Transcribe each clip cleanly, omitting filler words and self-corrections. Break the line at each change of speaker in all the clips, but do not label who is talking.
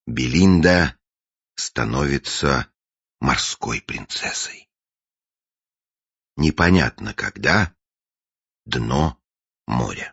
Белинда становится морской принцессой. Непонятно когда. Дно моря.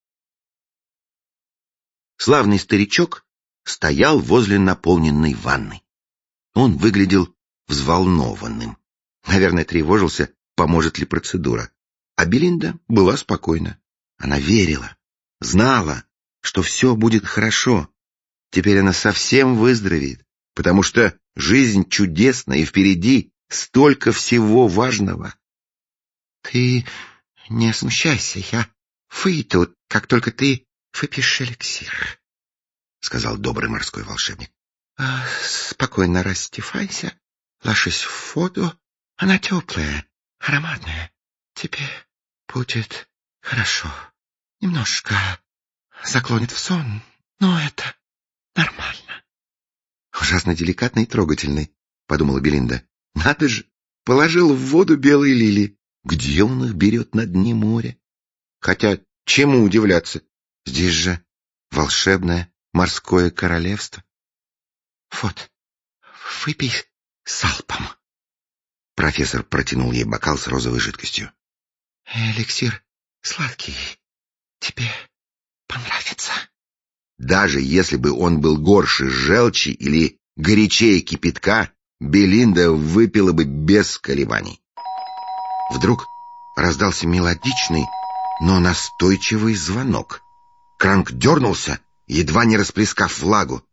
Славный старичок стоял возле наполненной ванны. Он выглядел взволнованным. Наверное, тревожился, поможет ли процедура. А Белинда была спокойна. Она верила, знала, что все будет хорошо. Теперь она совсем выздоровеет, потому что жизнь чудесна, и впереди столько всего важного. — Ты не смущайся, я выйду, как только ты выпьешь эликсир, — сказал добрый морской волшебник. — Спокойно растекайся, ложись в воду, она теплая, ароматная. Тебе будет хорошо. Немножко заклонит в сон, но это нормально. Ужасно деликатный и трогательный, подумала Белинда. Надо же, положил в воду белые лилии. Где он их берет на дне моря? Хотя, чему удивляться? Здесь же волшебное морское королевство. Вот, выпей залпом. Профессор протянул ей бокал с розовой жидкостью. Эликсир сладкий. Тебе понравится. Даже если бы он был горше желчи или горячее кипятка, Белинда выпила бы без колебаний. Вдруг раздался мелодичный, но настойчивый звонок. Кранк дернулся, едва не расплескав влагу.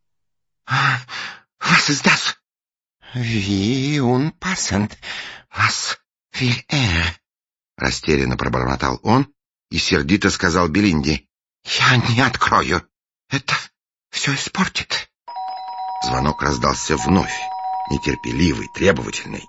— Was ist das? — Wie unpassend. Was will er? — растерянно пробормотал он и сердито сказал Белинде. — Я не открою. Это все испортит. Звонок раздался вновь, нетерпеливый, требовательный.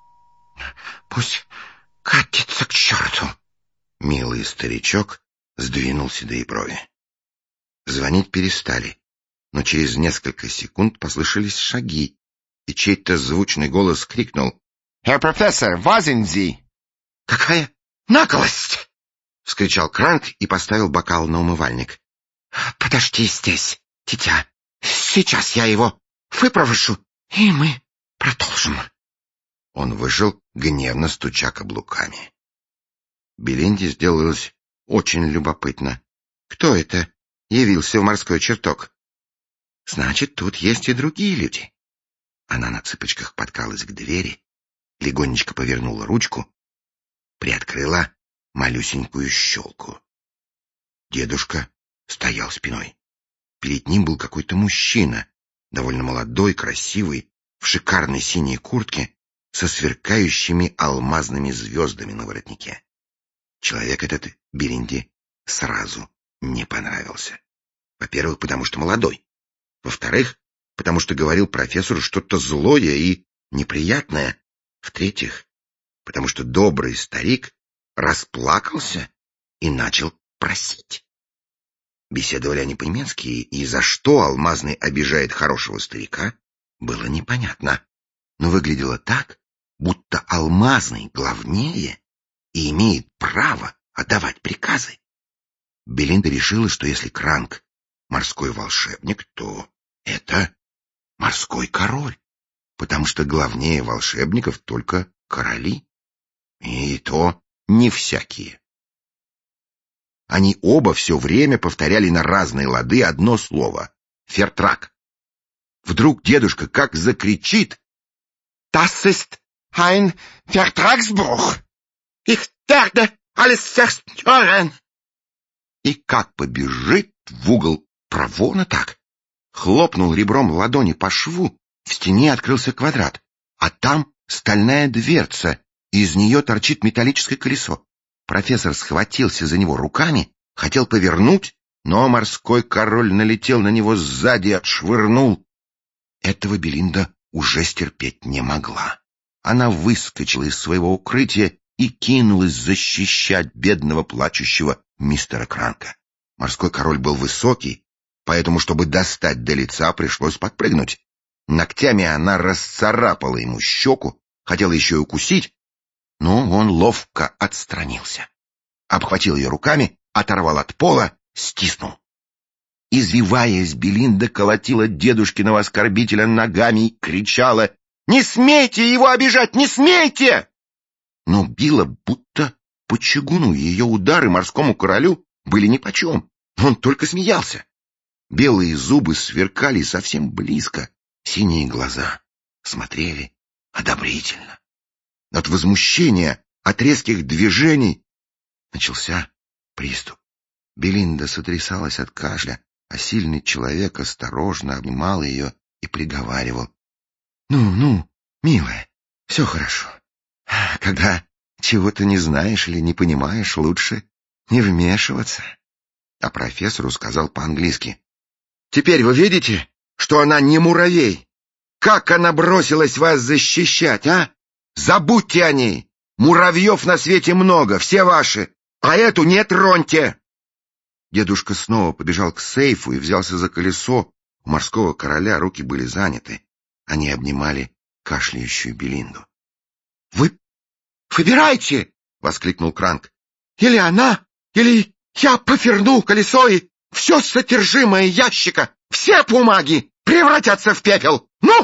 — Пусть катится к черту. Милый старичок сдвинул седые брови. Звонить перестали, но через несколько секунд послышались шаги, и чей-то звучный голос крикнул: «Herr Professor, wo sind Sie?» «Какая наглость!» — вскричал Кранк и поставил бокал на умывальник. «Подожди здесь, дитя. Сейчас я его выпровожу, и мы продолжим». Он вышел, гневно стуча каблуками. Белинде сделалось очень любопытно. Кто это явился в морской чертог? Значит, тут есть и другие люди. Она на цыпочках подкралась к двери, легонечко повернула ручку, приоткрыла малюсенькую щелку. Дедушка стоял спиной. Перед ним был какой-то мужчина, довольно молодой, красивый, в шикарной синей куртке со сверкающими алмазными звездами на воротнике. Человек этот Белинде сразу не понравился. Во-первых, потому что молодой. Во-вторых, потому что говорил профессору что-то злое и неприятное. В-третьих, потому что добрый старик расплакался и начал просить. Беседовали они по-немецки, и за что Алмазный обижает хорошего старика, было непонятно. Но выглядело так, будто Алмазный главнее и имеет право отдавать приказы. Белинда решила, что если Кранк морской волшебник, то это морской король, потому что главнее волшебников только короли. И то не всякие. Они оба все время повторяли на разные лады одно слово — «фертрак». Вдруг дедушка как закричит: «Das ist ein Vertragsbruch! Ich werde alles zerstören!» И как побежит в угол проворно так. Хлопнул ребром ладони по шву, в стене открылся квадрат, а там стальная дверца, из нее торчит металлическое колесо. Профессор схватился за него руками, хотел повернуть, но морской король налетел на него сзади и отшвырнул. Этого Белинда уже стерпеть не могла. Она выскочила из своего укрытия и кинулась защищать бедного плачущего мистера Кранка. Морской король был высокий, поэтому, чтобы достать до лица, пришлось подпрыгнуть. Ногтями она расцарапала ему щеку, хотела еще и укусить, но он ловко отстранился. Обхватил ее руками, оторвал от пола, стиснул. Извиваясь, Белинда колотила дедушкиного оскорбителя ногами и кричала: «Не смейте его обижать! Не смейте!» Но била будто по чугуну, и ее удары морскому королю были нипочем. Он только смеялся. Белые зубы сверкали совсем близко, синие глаза смотрели одобрительно. От возмущения, от резких движений начался приступ. Белинда сотрясалась от кашля, а сильный человек осторожно обнимал ее и приговаривал: «Ну, милая, все хорошо. Когда чего-то не знаешь или не понимаешь, лучше не вмешиваться». А профессору сказал по-английски: «Теперь вы видите, что она не муравей? Как она бросилась вас защищать, а? Забудьте о ней! Муравьев на свете много, все ваши, а эту не троньте!» Дедушка снова побежал к сейфу и взялся за колесо. У морского короля руки были заняты. Они обнимали кашляющую Белинду. «Вы выбирайте!» — воскликнул Кранк. «Или она, или я поверну колесо, и все содержимое ящика, все бумаги превратятся в пепел! Ну!»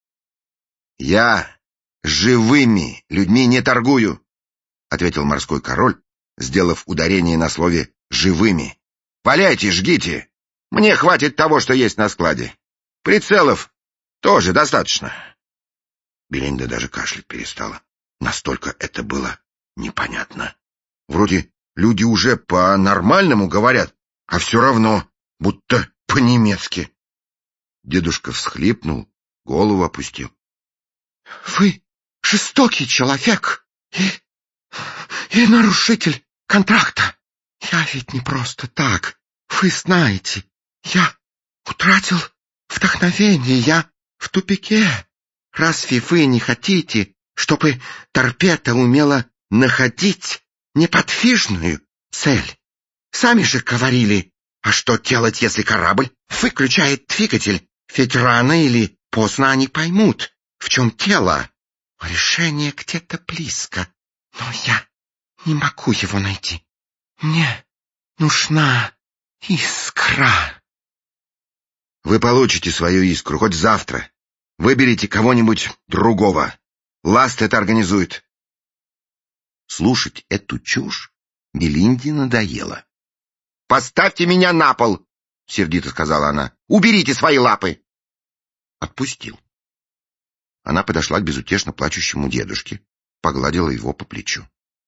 «Я живыми людьми не торгую», — ответил морской король, сделав ударение на слове «живыми». «Валяйте, жгите! Мне хватит того, что есть на складе. Прицелов тоже достаточно». Белинда даже кашлять перестала. Настолько это было непонятно. Вроде люди уже по-нормальному говорят, а все равно будто по-немецки. Дедушка всхлипнул, голову опустил. «Вы жестокий человек и нарушитель контракта. Я ведь не просто так. Вы знаете, я утратил вдохновение, я в тупике. Разве вы не хотите, чтобы торпеда умела находить неподвижную цель? Сами же говорили, а что делать, если корабль выключает двигатель? Ведь рано или поздно они поймут, в чем дело. Решение где-то близко, но я не могу его найти. Мне нужна искра». «Вы получите свою искру хоть завтра. Выберите кого-нибудь другого. Ласт это организует». Слушать эту чушь Белинде надоело. «Поставьте меня на пол!» — сердито сказала она. «Уберите свои лапы!» Отпустил. Она подошла к безутешно плачущему дедушке, погладила его по плечу.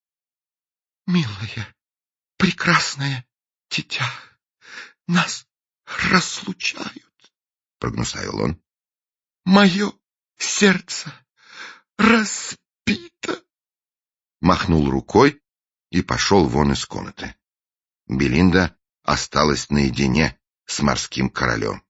«Милая, прекрасное дитя, нас разлучают», — прогнусавил он. «Мое сердце разбито». Махнул рукой и пошел вон из комнаты. Белинда осталась наедине с морским королем.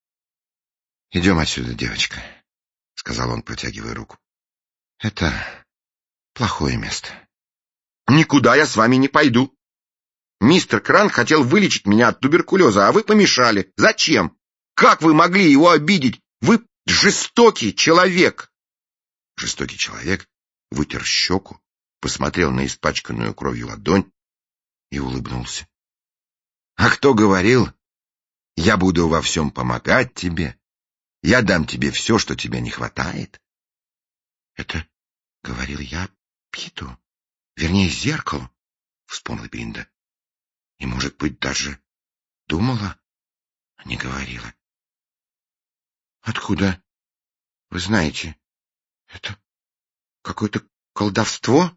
«Идем отсюда, девочка», — сказал он, протягивая руку. «Это плохое место». «Никуда я с вами не пойду. Мистер Кранк хотел вылечить меня от туберкулеза, а вы помешали. Зачем? Как вы могли его обидеть? Вы жестокий человек!» Жестокий человек вытер щеку, посмотрел на испачканную кровью ладонь и улыбнулся. «А кто говорил, я буду во всем помогать тебе? Я дам тебе все, что тебе не хватает». «Это говорил я Питу, вернее, зеркалу», — вспомнила Белинда. «И, может быть, даже думала, а не говорила». «Откуда вы знаете? Это какое-то колдовство?»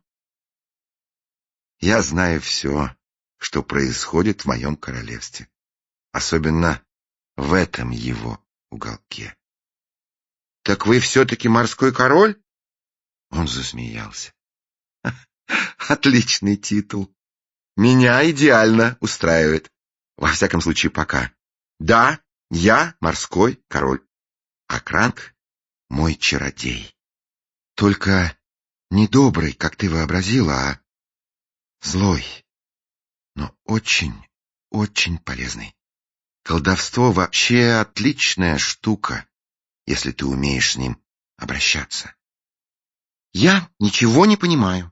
«Я знаю все, что происходит в моем королевстве, особенно в этом его уголке». «Так вы все-таки морской король?» Он засмеялся. «Отличный титул. Меня идеально устраивает. Во всяком случае, пока. Да, я морской король, а Кранк — мой чародей. Только не добрый, как ты вообразила, а злой, но очень, очень полезный. Колдовство вообще отличная штука, если ты умеешь с ним обращаться». «Я ничего не понимаю.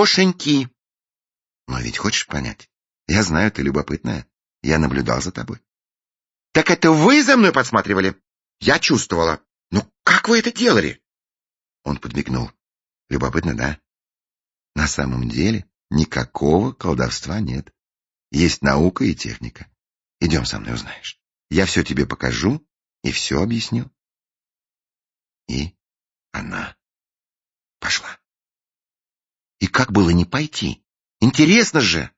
Ничегошеньки». «Но ведь хочешь понять? Я знаю, ты любопытная. Я наблюдал за тобой. Так это вы за мной подсматривали? Я чувствовала. Ну, как вы это делали? Он подмигнул. Любопытно, да? На самом деле никакого колдовства нет. Есть наука и техника. Идем со мной, узнаешь. Я все тебе покажу и все объясню. И она пошла. И как было не пойти? Интересно же!